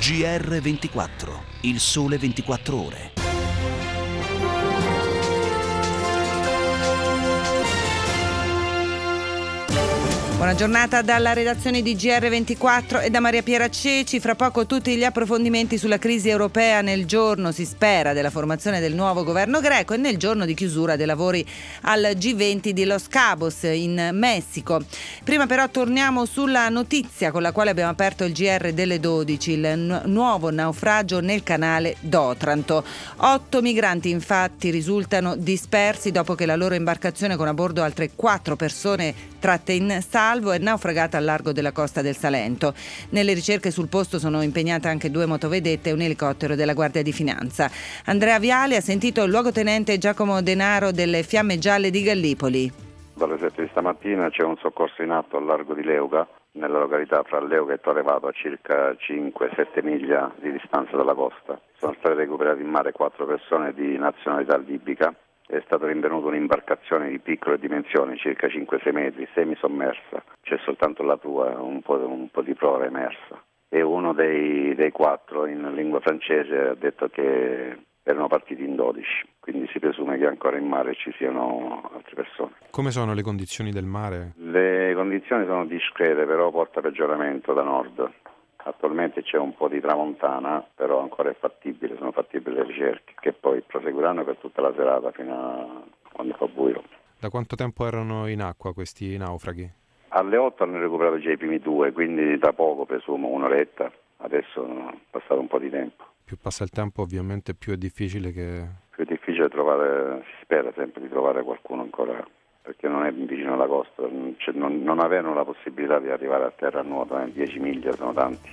GR24, il sole 24 ore. Buona giornata dalla redazione di GR24 e da Maria Piera Ceci. Fra poco tutti gli approfondimenti sulla crisi europea nel giorno, si spera, della formazione del nuovo governo greco e nel giorno di chiusura dei lavori al G20 di Los Cabos in Messico. Prima però torniamo sulla notizia con la quale abbiamo aperto il GR delle 12, il nuovo naufragio nel canale d'Otranto. 8 migranti infatti risultano dispersi dopo che la loro imbarcazione con a bordo altre 4 persone tratte in salvo è naufragata al largo della costa del Salento. Nelle ricerche sul posto sono impegnate anche 2 motovedette e un elicottero della Guardia di Finanza. Andrea Viali ha sentito il luogotenente Giacomo Denaro delle Fiamme Gialle di Gallipoli. Dalle 7 di stamattina c'è un soccorso in atto al largo di Leuca, nella località fra Leuca e Torrevato, a circa 5-7 miglia di distanza dalla costa. Sono state recuperate in mare 4 persone di nazionalità libica. È stata rinvenuta un'imbarcazione di piccole dimensioni, circa 5-6 metri, semisommersa. C'è soltanto la prua, un po' di prora emersa. E uno dei 4 in lingua francese ha detto che erano partiti in 12, quindi si presume che ancora in mare ci siano altre persone. Come sono le condizioni del mare? Le condizioni sono discrete, però porta peggioramento da nord. Attualmente c'è un po' di tramontana, però ancora è fattibile, sono fattibili le ricerche, che poi proseguiranno per tutta la serata fino a quando fa buio. Da quanto tempo erano in acqua questi naufraghi? Alle 8 hanno recuperato già i primi 2, quindi da poco, presumo, un'oretta. Adesso è passato un po' di tempo. Più passa il tempo ovviamente più è difficile che... Più è difficile trovare, si spera sempre di trovare qualcuno ancora, perché non è vicino alla costa, non avevano la possibilità di arrivare a terra a nuoto, 10 miglia sono tanti.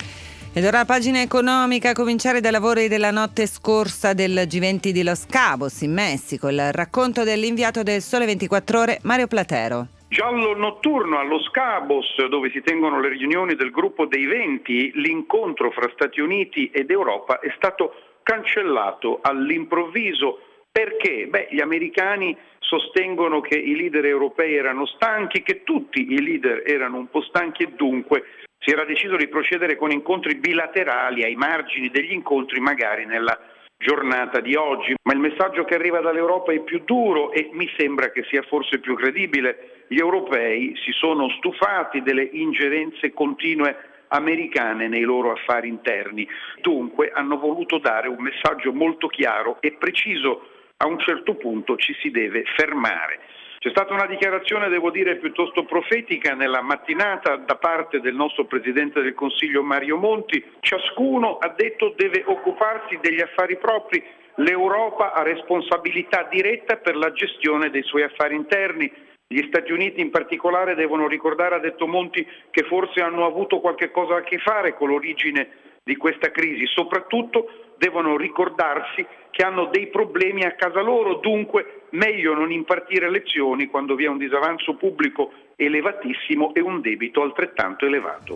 Ed ora la pagina economica, a cominciare dai lavori della notte scorsa del G20 di Los Cabos in Messico. Il racconto dell'inviato del Sole 24 Ore, Mario Platero. Giallo notturno a Los Cabos, dove si tengono le riunioni del gruppo dei 20, l'incontro fra Stati Uniti ed Europa è stato cancellato all'improvviso. Perché? Gli americani sostengono che i leader europei erano stanchi, che tutti i leader erano un po' stanchi e dunque si era deciso di procedere con incontri bilaterali ai margini degli incontri magari nella giornata di oggi. Ma il messaggio che arriva dall'Europa è più duro e mi sembra che sia forse più credibile. Gli europei si sono stufati delle ingerenze continue americane nei loro affari interni. Dunque hanno voluto dare un messaggio molto chiaro e preciso. A un certo punto ci si deve fermare. C'è stata una dichiarazione, devo dire, piuttosto profetica nella mattinata da parte del nostro Presidente del Consiglio Mario Monti. Ciascuno, ha detto, deve occuparsi degli affari propri. L'Europa ha responsabilità diretta per la gestione dei suoi affari interni. Gli Stati Uniti in particolare devono ricordare, ha detto Monti, che forse hanno avuto qualche cosa a che fare con l'origine di questa crisi. Soprattutto devono ricordarsi che hanno dei problemi a casa loro, dunque meglio non impartire lezioni quando vi è un disavanzo pubblico elevatissimo e un debito altrettanto elevato.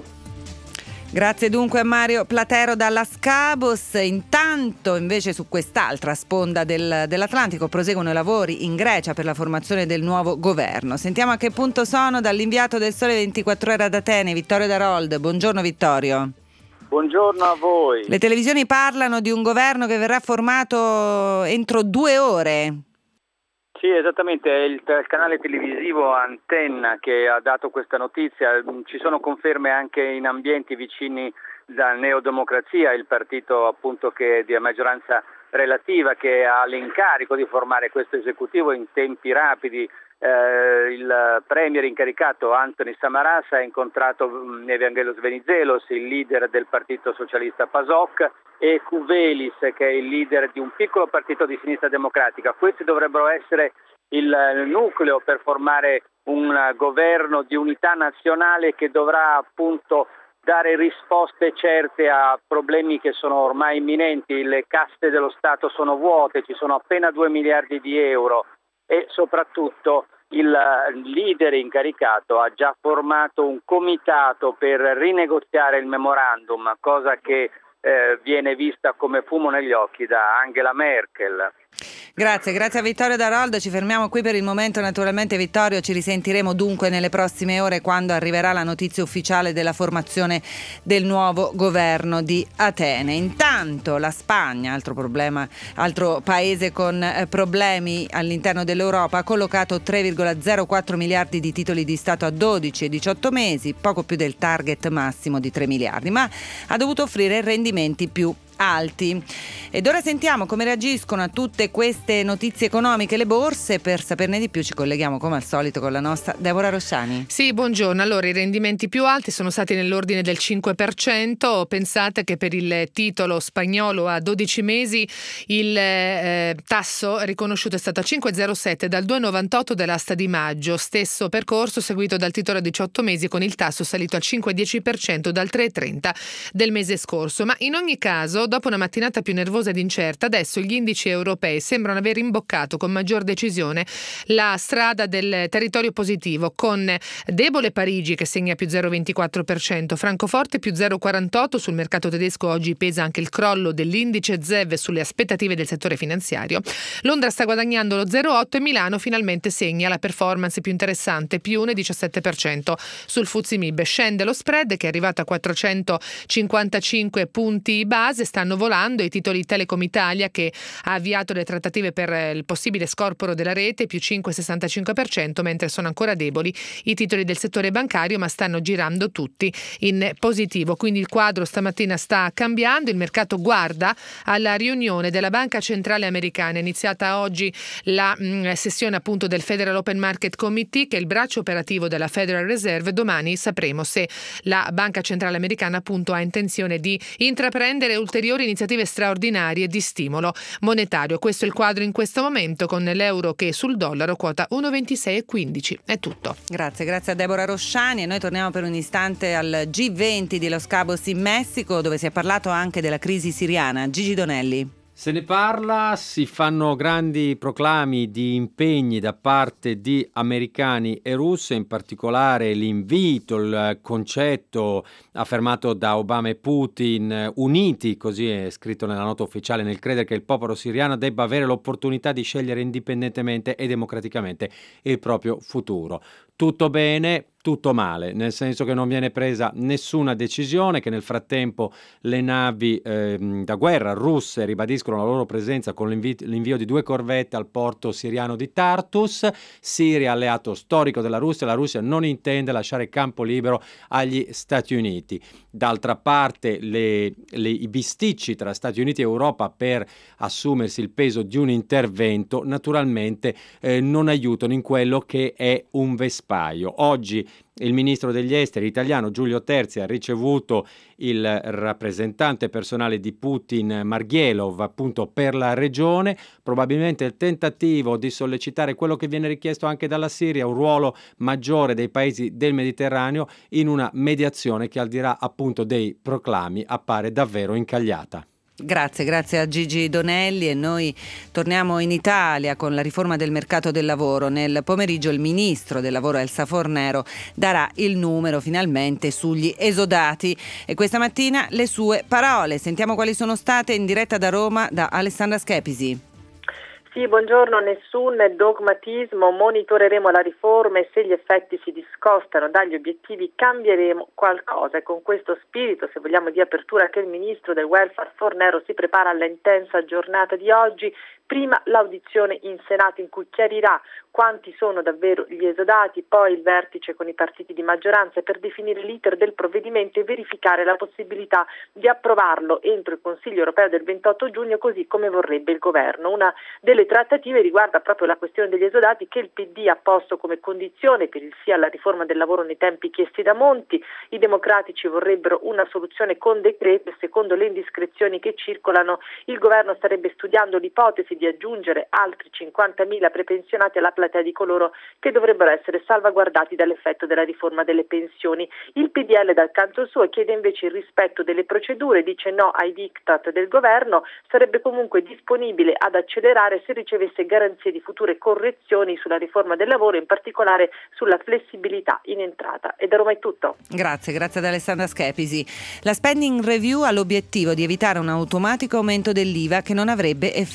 Grazie dunque a Mario Platero dalla Scabos. Intanto invece su quest'altra sponda dell'Atlantico proseguono i lavori in Grecia per la formazione del nuovo governo. Sentiamo a che punto sono dall'inviato del Sole 24 Ore ad Atene, Vittorio Darold. Buongiorno Vittorio. Buongiorno a voi. Le televisioni parlano di un governo che verrà formato entro 2 ore. Sì, esattamente, è il canale televisivo Antenna che ha dato questa notizia. Ci sono conferme anche in ambienti vicini da Neodemocrazia, il partito appunto che è di maggioranza relativa, che ha l'incarico di formare questo esecutivo in tempi rapidi. Il premier incaricato Anthony Samaras ha incontrato Evangelos Venizelos, il leader del partito socialista PASOK, e Kouvelis, che è il leader di un piccolo partito di sinistra democratica. Questi dovrebbero essere il nucleo per formare un governo di unità nazionale che dovrà appunto dare risposte certe a problemi che sono ormai imminenti. Le casse dello Stato sono vuote, ci sono appena 2 miliardi di euro e soprattutto il leader incaricato ha già formato un comitato per rinegoziare il memorandum, cosa che viene vista come fumo negli occhi da Angela Merkel. Grazie a Vittorio D'Aroldo, ci fermiamo qui per il momento. Naturalmente Vittorio, ci risentiremo dunque nelle prossime ore quando arriverà la notizia ufficiale della formazione del nuovo governo di Atene. Intanto la Spagna, altro paese con problemi all'interno dell'Europa, ha collocato 3,04 miliardi di titoli di Stato a 12 e 18 mesi, poco più del target massimo di 3 miliardi, ma ha dovuto offrire rendimenti più alti. Ed ora sentiamo come reagiscono a tutte queste notizie economiche le borse. Per saperne di più ci colleghiamo come al solito con la nostra Deborah Rosciani. Sì, buongiorno. Allora, i rendimenti più alti sono stati nell'ordine del 5%. Pensate che per il titolo spagnolo a 12 mesi il tasso riconosciuto è stato a 5,07 dal 2,98 dell'asta di maggio. Stesso percorso seguito dal titolo a 18 mesi con il tasso salito al 5,10% dal 3,30 del mese scorso. Ma in ogni caso, dopo una mattinata più nervosa ed incerta, adesso gli indici europei sembrano aver imboccato con maggior decisione la strada del territorio positivo, con debole Parigi che segna più 0,24%, Francoforte più 0,48%, sul mercato tedesco oggi pesa anche il crollo dell'indice ZEV sulle aspettative del settore finanziario. Londra sta guadagnando lo 0,8% e Milano finalmente segna la performance più interessante, più 1,17% sul FTSE MIB. Scende lo spread che è arrivato a 455 punti base. Stanno volando i titoli Telecom Italia, che ha avviato le trattative per il possibile scorporo della rete, più 5,65%, mentre sono ancora deboli i titoli del settore bancario, ma stanno girando tutti in positivo. Quindi il quadro stamattina sta cambiando. Il mercato guarda alla riunione della Banca Centrale Americana. È iniziata oggi la sessione appunto del Federal Open Market Committee, che è il braccio operativo della Federal Reserve. Domani sapremo se la Banca Centrale Americana appunto ha intenzione di intraprendere ulteriori iniziative straordinarie di stimolo monetario. Questo è il quadro in questo momento, con l'euro che sul dollaro quota 1,26,15. È tutto. Grazie a Deborah Rosciani, e noi torniamo per un istante al G20 di Los Cabos in Messico, dove si è parlato anche della crisi siriana. Gigi Donelli. Se ne parla, si fanno grandi proclami di impegni da parte di americani e russi, in particolare l'invito, il concetto affermato da Obama e Putin, uniti, così è scritto nella nota ufficiale, nel credere che il popolo siriano debba avere l'opportunità di scegliere indipendentemente e democraticamente il proprio futuro. Tutto bene, tutto male, nel senso che non viene presa nessuna decisione, che nel frattempo le navi da guerra russe ribadiscono la loro presenza con l'invio di 2 corvette al porto siriano di Tartus. Siria, alleato storico della Russia, la Russia non intende lasciare campo libero agli Stati Uniti. D'altra parte i bisticci tra Stati Uniti e Europa per assumersi il peso di un intervento naturalmente non aiutano in quello che è un vespaio. Oggi il ministro degli esteri italiano Giulio Terzi ha ricevuto il rappresentante personale di Putin Marghelov appunto per la regione, probabilmente il tentativo di sollecitare quello che viene richiesto anche dalla Siria, un ruolo maggiore dei paesi del Mediterraneo in una mediazione che al di là appunto dei proclami appare davvero incagliata. Grazie a Gigi Donelli, e noi torniamo in Italia con la riforma del mercato del lavoro. Nel pomeriggio il ministro del lavoro Elsa Fornero darà il numero finalmente sugli esodati, e questa mattina le sue parole. Sentiamo quali sono state in diretta da Roma da Alessandra Schepisi. Sì, buongiorno, nessun dogmatismo, monitoreremo la riforma e se gli effetti si discostano dagli obiettivi cambieremo qualcosa. E con questo spirito, se vogliamo, di apertura che il ministro del welfare Fornero si prepara alla intensa giornata di oggi. Prima l'audizione in Senato in cui chiarirà quanti sono davvero gli esodati, poi il vertice con i partiti di maggioranza per definire l'iter del provvedimento e verificare la possibilità di approvarlo entro il Consiglio europeo del 28 giugno, così come vorrebbe il governo. Una delle trattative riguarda proprio la questione degli esodati, che il PD ha posto come condizione per il sì alla riforma del lavoro nei tempi chiesti da Monti. I democratici vorrebbero una soluzione con decreto e secondo le indiscrezioni che circolano il governo starebbe studiando l'ipotesi di aggiungere altri 50.000 prepensionati alla platea di coloro che dovrebbero essere salvaguardati dall'effetto della riforma delle pensioni. Il PDL dal canto suo chiede invece il rispetto delle procedure, dice no ai diktat del governo, sarebbe comunque disponibile ad accelerare se ricevesse garanzie di future correzioni sulla riforma del lavoro, in particolare sulla flessibilità in entrata. E da Roma è tutto. Grazie ad Alessandra Schepisi. La spending review ha l'obiettivo di evitare un automatico aumento dell'IVA che non avrebbe effetti positivi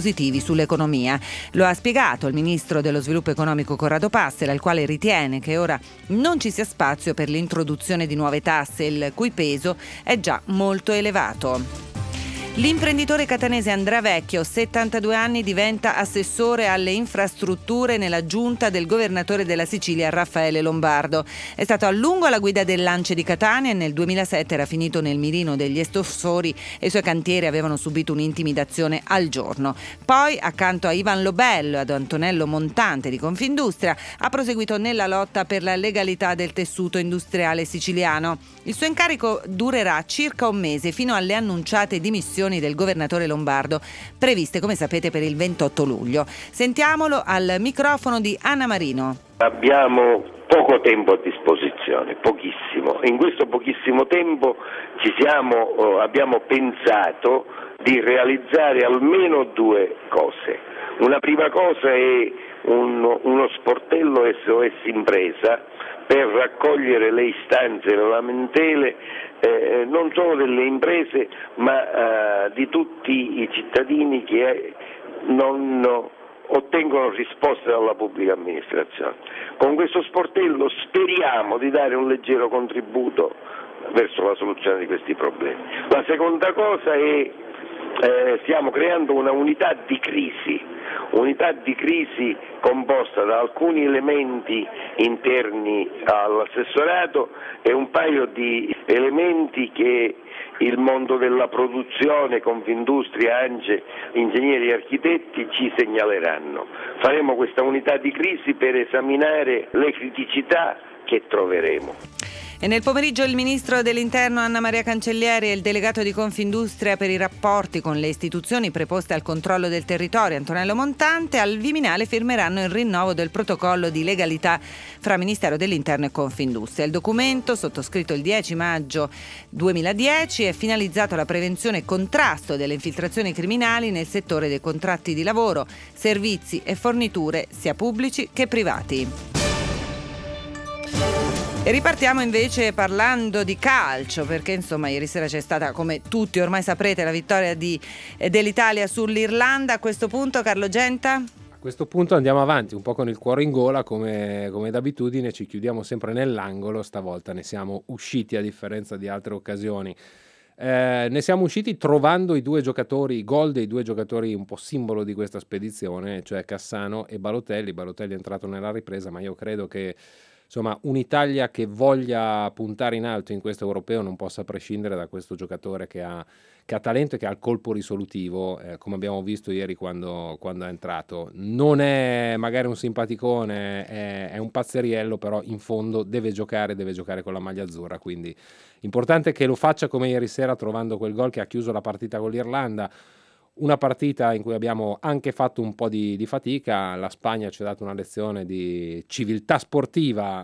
positivi sull'economia. Lo ha spiegato il ministro dello sviluppo economico Corrado Passera, il quale ritiene che ora non ci sia spazio per l'introduzione di nuove tasse, il cui peso è già molto elevato. L'imprenditore catanese Andrea Vecchio, 72 anni, diventa assessore alle infrastrutture nella giunta del governatore della Sicilia Raffaele Lombardo. È stato a lungo alla guida del Lance di Catania e nel 2007 era finito nel mirino degli estorsori e i suoi cantieri avevano subito un'intimidazione al giorno. Poi, accanto a Ivan Lobello e ad Antonello Montante di Confindustria, ha proseguito nella lotta per la legalità del tessuto industriale siciliano. Il suo incarico durerà circa un mese fino alle annunciate dimissioni del governatore Lombardo, previste come sapete per il 28 luglio. Sentiamolo al microfono di Anna Marino. Abbiamo poco tempo a disposizione, pochissimo. In questo pochissimo tempo abbiamo pensato di realizzare almeno due cose. Una prima cosa è uno sportello SOS Impresa per raccogliere le istanze, le lamentele non solo delle imprese ma di tutti i cittadini che non ottengono risposte dalla pubblica amministrazione. Con questo sportello speriamo di dare un leggero contributo verso la soluzione di questi problemi. La seconda cosa è stiamo creando una unità di crisi composta da alcuni elementi interni all'assessorato e un paio di elementi che il mondo della produzione, Confindustria, ANCE, ingegneri e architetti ci segnaleranno. Faremo questa unità di crisi per esaminare le criticità che troveremo. E nel pomeriggio il ministro dell'Interno Anna Maria Cancellieri e il delegato di Confindustria per i rapporti con le istituzioni preposte al controllo del territorio Antonello Montante al Viminale firmeranno il rinnovo del protocollo di legalità fra Ministero dell'Interno e Confindustria. Il documento, sottoscritto il 10 maggio 2010, è finalizzato alla prevenzione e contrasto delle infiltrazioni criminali nel settore dei contratti di lavoro, servizi e forniture sia pubblici che privati. E ripartiamo invece parlando di calcio, perché insomma ieri sera c'è stata, come tutti ormai saprete, la vittoria dell'Italia sull'Irlanda. A questo punto, Carlo Genta? A questo punto andiamo avanti un po' con il cuore in gola, come d'abitudine ci chiudiamo sempre nell'angolo, stavolta ne siamo usciti a differenza di altre occasioni. Ne siamo usciti trovando i gol dei due giocatori un po' simbolo di questa spedizione, cioè Cassano e Balotelli. Balotelli è entrato nella ripresa, ma io credo che insomma un'Italia che voglia puntare in alto in questo europeo non possa prescindere da questo giocatore che ha talento e che ha il colpo risolutivo, come abbiamo visto ieri quando è entrato. Non è magari un simpaticone, è un pazzeriello, però in fondo deve giocare con la maglia azzurra, quindi importante che lo faccia come ieri sera, trovando quel gol che ha chiuso la partita con l'Irlanda. Una partita in cui abbiamo anche fatto un po' di fatica. La Spagna ci ha dato una lezione di civiltà sportiva,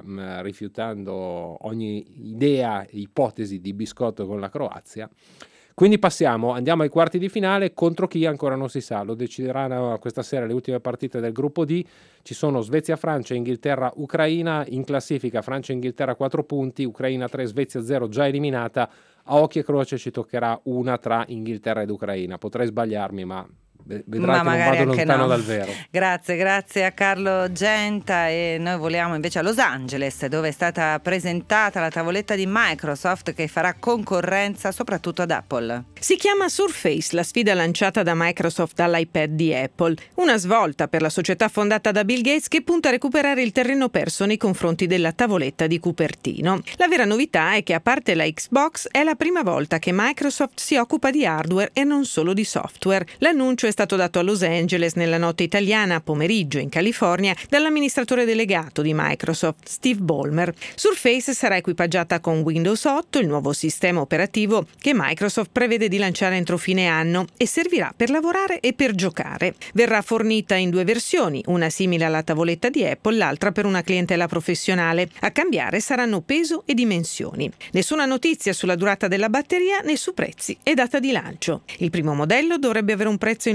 rifiutando ogni idea e ipotesi di biscotto con la Croazia. Quindi andiamo ai quarti di finale, contro chi ancora non si sa, lo decideranno questa sera le ultime partite del gruppo D. Ci sono Svezia, Francia, Inghilterra, Ucraina. In classifica Francia e Inghilterra 4 punti, Ucraina 3, Svezia 0 già eliminata. A occhio e croce ci toccherà una tra Inghilterra ed Ucraina. Potrei sbagliarmi, ma vedrai che non vado lontano dal vero. Grazie a Carlo Genta. E noi voliamo invece a Los Angeles, dove è stata presentata la tavoletta di Microsoft che farà concorrenza soprattutto ad Apple. Si chiama Surface, la sfida lanciata da Microsoft all'iPad di Apple. Una svolta per la società fondata da Bill Gates che punta a recuperare il terreno perso nei confronti della tavoletta di Cupertino. La vera novità è che, a parte la Xbox, è la prima volta che Microsoft si occupa di hardware e non solo di software. L'annuncio è stato dato a Los Angeles nella notte italiana, a pomeriggio in California, dall'amministratore delegato di Microsoft, Steve Ballmer. Surface sarà equipaggiata con Windows 8, il nuovo sistema operativo che Microsoft prevede di lanciare entro fine anno, e servirà per lavorare e per giocare. Verrà fornita in 2 versioni, una simile alla tavoletta di Apple, l'altra per una clientela professionale. A cambiare saranno peso e dimensioni. Nessuna notizia sulla durata della batteria né su prezzi e data di lancio. Il primo modello dovrebbe avere un prezzo in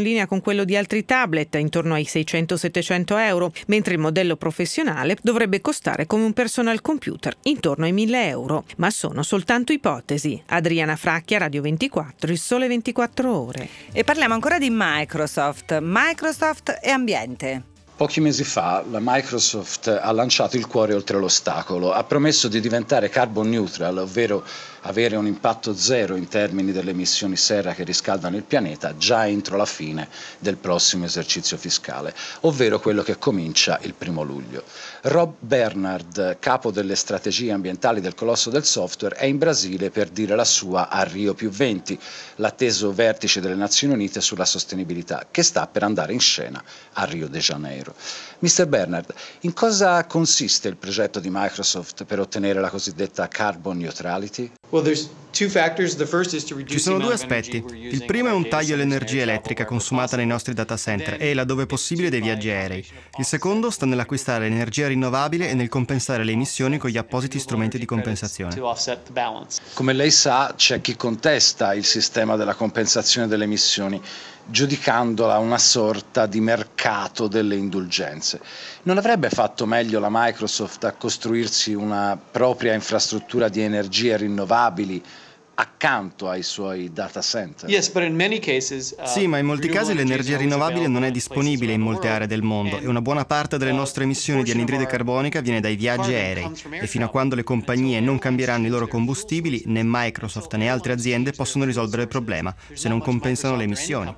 linea con quello di altri tablet, intorno ai 600-700 euro, mentre il modello professionale dovrebbe costare come un personal computer, intorno ai 1.000 euro. Ma sono soltanto ipotesi. Adriana Fracchia, Radio 24, Il Sole 24 Ore. E parliamo ancora di Microsoft e ambiente. Pochi mesi fa la Microsoft ha lanciato il cuore oltre l'ostacolo, ha promesso di diventare carbon neutral, ovvero avere un impatto zero in termini delle emissioni serra che riscaldano il pianeta già entro la fine del prossimo esercizio fiscale, ovvero quello che comincia il 1° luglio. Rob Bernard, capo delle strategie ambientali del colosso del software, è in Brasile per dire la sua a Rio+20, l'atteso vertice delle Nazioni Unite sulla sostenibilità, che sta per andare in scena a Rio de Janeiro. Mr. Bernard, in cosa consiste il progetto di Microsoft per ottenere la cosiddetta carbon neutrality? Ci sono due aspetti. Il primo è un taglio all'energia elettrica consumata nei nostri data center e, laddove possibile, dei viaggi aerei. Il secondo sta nell'acquistare energia rinnovabile e nel compensare le emissioni con gli appositi strumenti di compensazione. Come lei sa, c'è chi contesta il sistema della compensazione delle emissioni, giudicandola una sorta di mercato delle indulgenze. Non avrebbe fatto meglio la Microsoft a costruirsi una propria infrastruttura di energie rinnovabili accanto ai suoi data center? Sì, ma in molti casi l'energia rinnovabile non è disponibile in molte aree del mondo e una buona parte delle nostre emissioni di anidride carbonica viene dai viaggi aerei e fino a quando le compagnie non cambieranno i loro combustibili, né Microsoft né altre aziende possono risolvere il problema se non compensano le emissioni.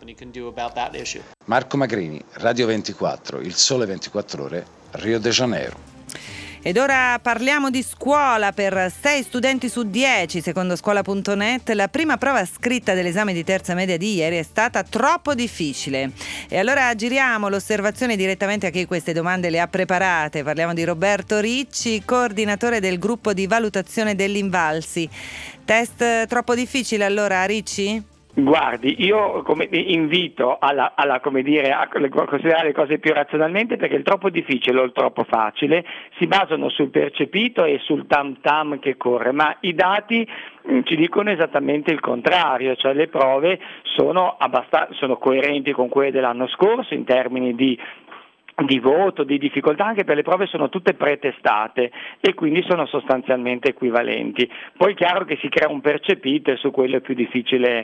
Marco Magrini, Radio 24, Il Sole 24 Ore, Rio de Janeiro. Ed ora parliamo di scuola. Per 6 studenti su 10, secondo scuola.net, la prima prova scritta dell'esame di terza media di ieri è stata troppo difficile. E allora giriamo l'osservazione direttamente a chi queste domande le ha preparate. Parliamo di Roberto Ricci, coordinatore del gruppo di valutazione dell'Invalsi. Test troppo difficile allora, Ricci? Guardi, io invito a considerare le cose più razionalmente, perché il troppo difficile o il troppo facile si basano sul percepito e sul tam tam che corre, ma i dati ci dicono esattamente il contrario, cioè le prove sono coerenti con quelle dell'anno scorso in termini di voto, di difficoltà, anche per le prove sono tutte pretestate e quindi sono sostanzialmente equivalenti. Poi è chiaro che si crea un percepito e su quello è più difficile,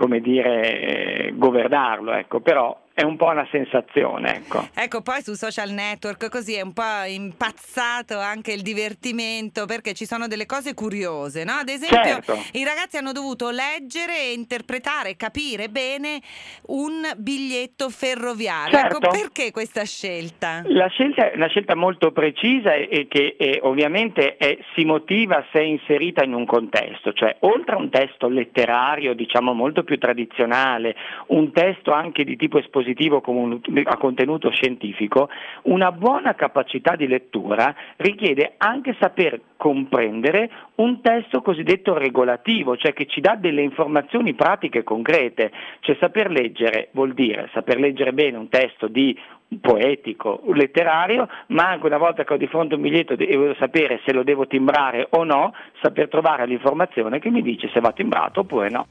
governarlo, però è un po' una sensazione, Ecco, poi su social network così è un po' impazzato anche il divertimento, perché ci sono delle cose curiose, no? Ad esempio, I ragazzi hanno dovuto leggere, interpretare, capire bene un biglietto ferroviario. Certo. Ecco, perché questa scelta? La scelta è una scelta molto precisa e che ovviamente si motiva se è inserita in un contesto, cioè oltre a un testo letterario, molto più tradizionale, un testo anche di tipo espositivo a contenuto scientifico, una buona capacità di lettura richiede anche saper comprendere un testo cosiddetto regolativo, cioè che ci dà delle informazioni pratiche concrete. Cioè saper leggere vuol dire saper leggere bene un testo di poetico, letterario, ma anche una volta che ho di fronte un biglietto devo sapere se lo devo timbrare o no, saper trovare l'informazione che mi dice se va timbrato oppure no.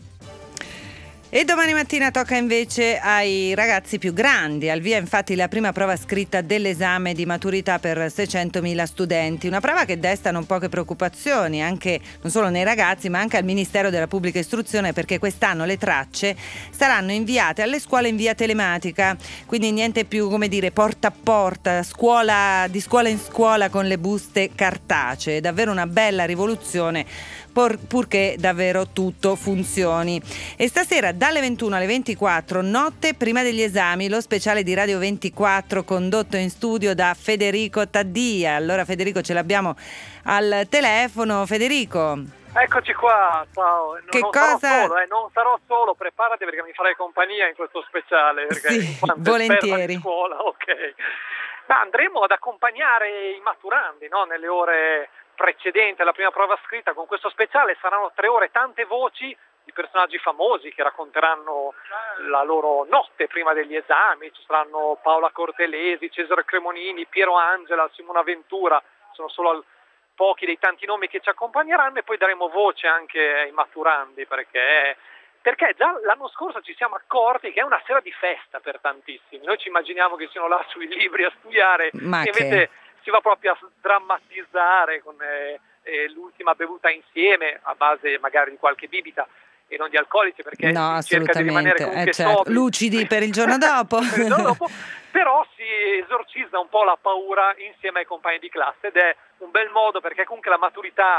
E domani mattina tocca invece ai ragazzi più grandi. Al via infatti la prima prova scritta dell'esame di maturità per 600.000 studenti. Una prova che desta non poche preoccupazioni, anche non solo nei ragazzi ma anche al Ministero della Pubblica Istruzione, perché quest'anno le tracce saranno inviate alle scuole in via telematica. Quindi niente più, porta a porta, di scuola in scuola con le buste cartacee. Davvero una bella rivoluzione, purché davvero tutto funzioni. E stasera dalle 21 alle 24, notte prima degli esami, lo speciale di Radio 24 condotto in studio da Federico Taddia. Allora Federico, ce l'abbiamo al telefono. Federico, eccoci qua, ciao. Non sarò solo, preparati perché mi farai compagnia in questo speciale, perché sì, volentieri. Di scuola, ok. Ma andremo ad accompagnare i maturandi, no? Nelle ore precedenti alla prima prova scritta. Con questo speciale saranno 3 ore, tante voci di personaggi famosi che racconteranno la loro notte prima degli esami. Ci saranno Paola Cortelesi, Cesare Cremonini, Piero Angela, Simona Ventura, sono solo pochi dei tanti nomi che ci accompagneranno, e poi daremo voce anche ai maturandi, perché perché già l'anno scorso ci siamo accorti che è una sera di festa per tantissimi. Noi ci immaginiamo che siano là sui libri a studiare, e invece si va proprio a drammatizzare con l'ultima bevuta insieme, a base magari di qualche bibita e non di alcolici, perché si cerca di rimanere comunque sobri, lucidi per il giorno dopo. Però si esorcizza un po' la paura insieme ai compagni di classe, ed è un bel modo, perché comunque la maturità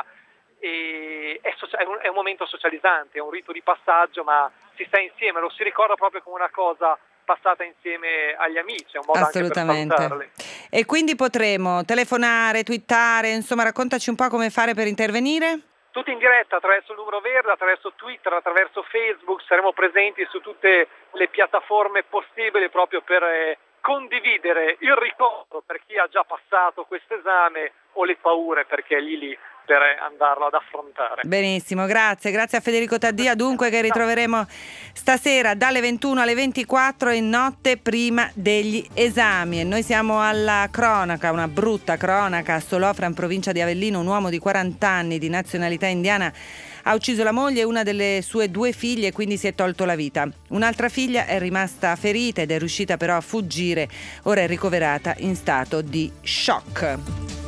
è un momento socializzante, è un rito di passaggio, ma si sta insieme, lo si ricorda proprio come una cosa passata insieme agli amici, è un modo anche per salutarli. E quindi potremo telefonare, twittare, insomma, raccontaci un po' come fare per intervenire. Tutti in diretta attraverso il numero verde, attraverso Twitter, attraverso Facebook, saremo presenti su tutte le piattaforme possibili proprio per condividere il ricordo per chi ha già passato questo esame o le paure perché è lì per andarlo ad affrontare. Benissimo, grazie a Federico Taddia, dunque, che ritroveremo stasera dalle 21 alle 24 in notte prima degli esami. E noi siamo alla cronaca, una brutta cronaca. A Solofra, in provincia di Avellino, un uomo di 40 anni di nazionalità indiana ha ucciso la moglie e una delle sue 2 figlie, quindi si è tolto la vita. Un'altra figlia è rimasta ferita ed è riuscita però a fuggire, ora è ricoverata in stato di shock.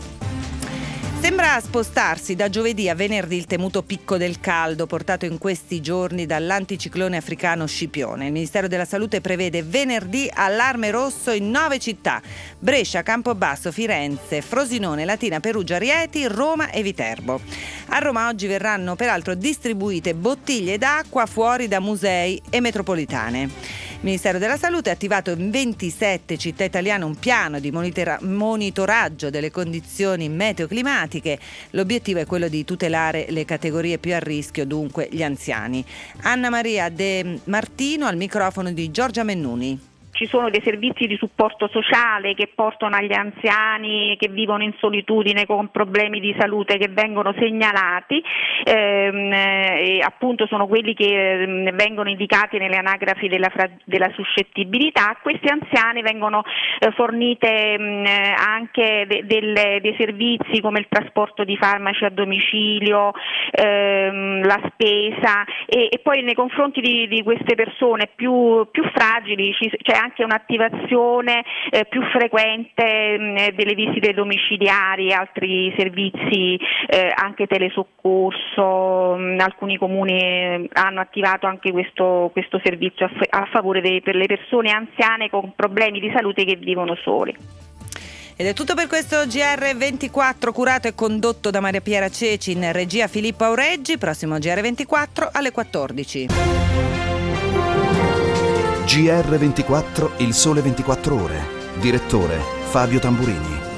Sembra spostarsi da giovedì a venerdì il temuto picco del caldo portato in questi giorni dall'anticiclone africano Scipione. Il Ministero della Salute prevede venerdì allarme rosso in 9 città: Brescia, Campobasso, Firenze, Frosinone, Latina, Perugia, Rieti, Roma e Viterbo. A Roma oggi verranno peraltro distribuite bottiglie d'acqua fuori da musei e metropolitane. Il Ministero della Salute ha attivato in 27 città italiane un piano di monitoraggio delle condizioni meteoclimatiche. L'obiettivo è quello di tutelare le categorie più a rischio, dunque gli anziani. Anna Maria De Martino al microfono di Giorgia Mennuni. Ci sono dei servizi di supporto sociale che portano agli anziani che vivono in solitudine con problemi di salute che vengono segnalati, e appunto sono quelli che vengono indicati nelle anagrafi della suscettibilità. A questi anziani vengono fornite anche dei servizi come il trasporto di farmaci a domicilio, la spesa, e poi nei confronti di queste persone più fragili c'è anche un'attivazione più frequente delle visite domiciliari, altri servizi, anche telesoccorso. Alcuni comuni hanno attivato anche questo servizio a favore per le persone anziane con problemi di salute che vivono soli. Ed è tutto per questo GR24, curato e condotto da Maria Piera Ceci, in regia Filippo Aureggi. Prossimo GR24 alle 14. GR24, il sole 24 ore. Direttore Fabio Tamburini.